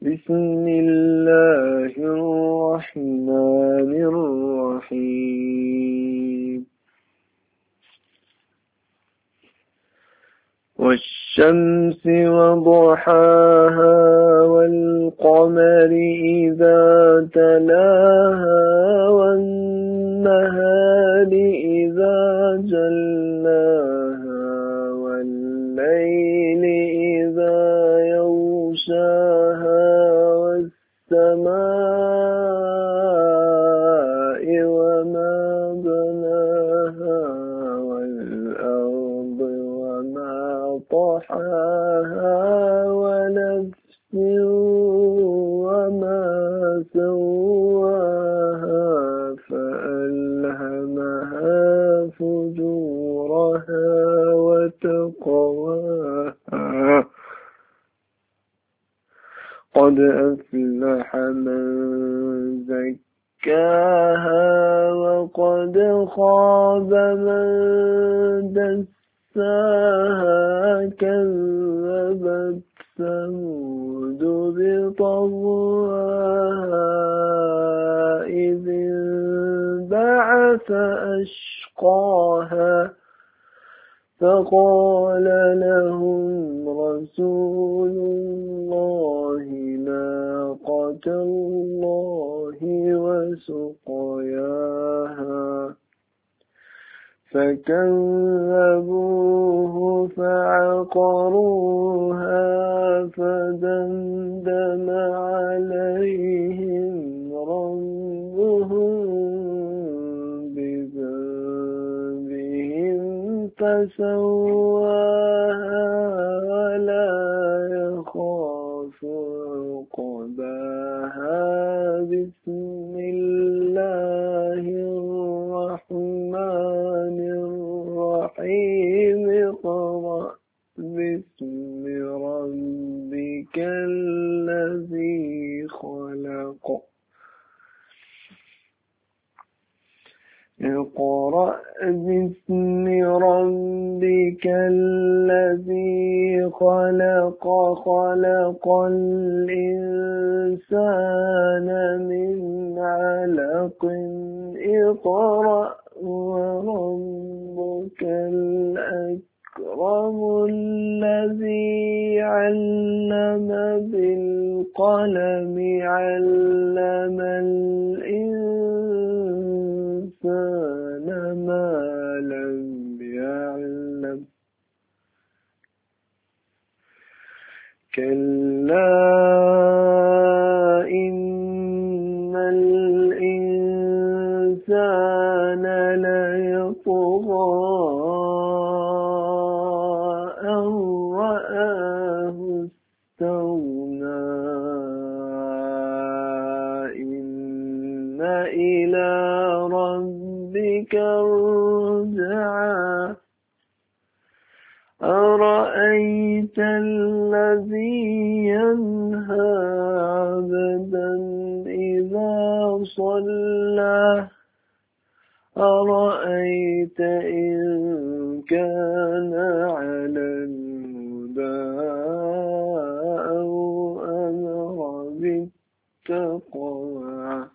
بسم الله الرحمن الرحيم والشمس وضحاها والقمر إذا تلاها والنهار إذا جلاها والليل إذا يغشاها والسماء وما بناها والأرض وما طحاها ونفس وما سواها فألهمها فجورها وتقواها قد أفلح من زكاها وقد خاب من دساها كذبت ثمود بطغواها إذ انبعث أشقاها فقال لهم رسول الله ناقة الله وسقياها فكذبوه فعقروها فدمدم عليهم ربهم بذنبهم فسواها ولا يخاف عقباها بسم الله الرحمن الرحيم اقرأ باسم ربك الذي خلق اقرأ باسم ربك الذي خلق خلق الإنسان من علق اقرأ وربك الأكرم الذي علم بالقلم علم الإنسان ما لم يعلم كلا إن الإنسان ليطغى أن رآه استغنى إن إلى ربك الرجعى أرأيت الذي ينهى عبدا إذا صلى أرأيت إن كان على الهدى أو أمر بالتقوى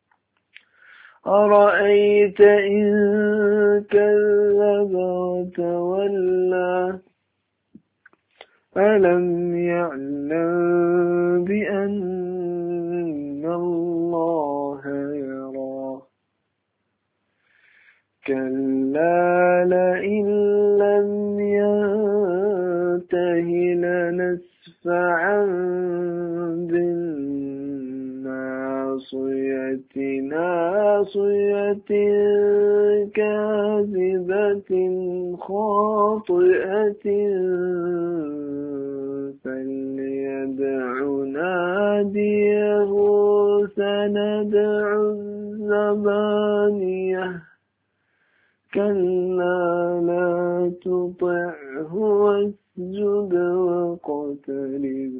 أرأيت إن كذب وتولى ألم يعلم بأن الله يرى كلا لئن لم ينته لنسفعا بالناصية ناصية كاذبة خاطئة فليدع ناديه سندع الزبانية كلا لا تطعه واسجد واقترب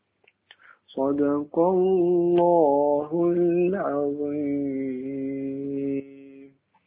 صدق الله العظيم.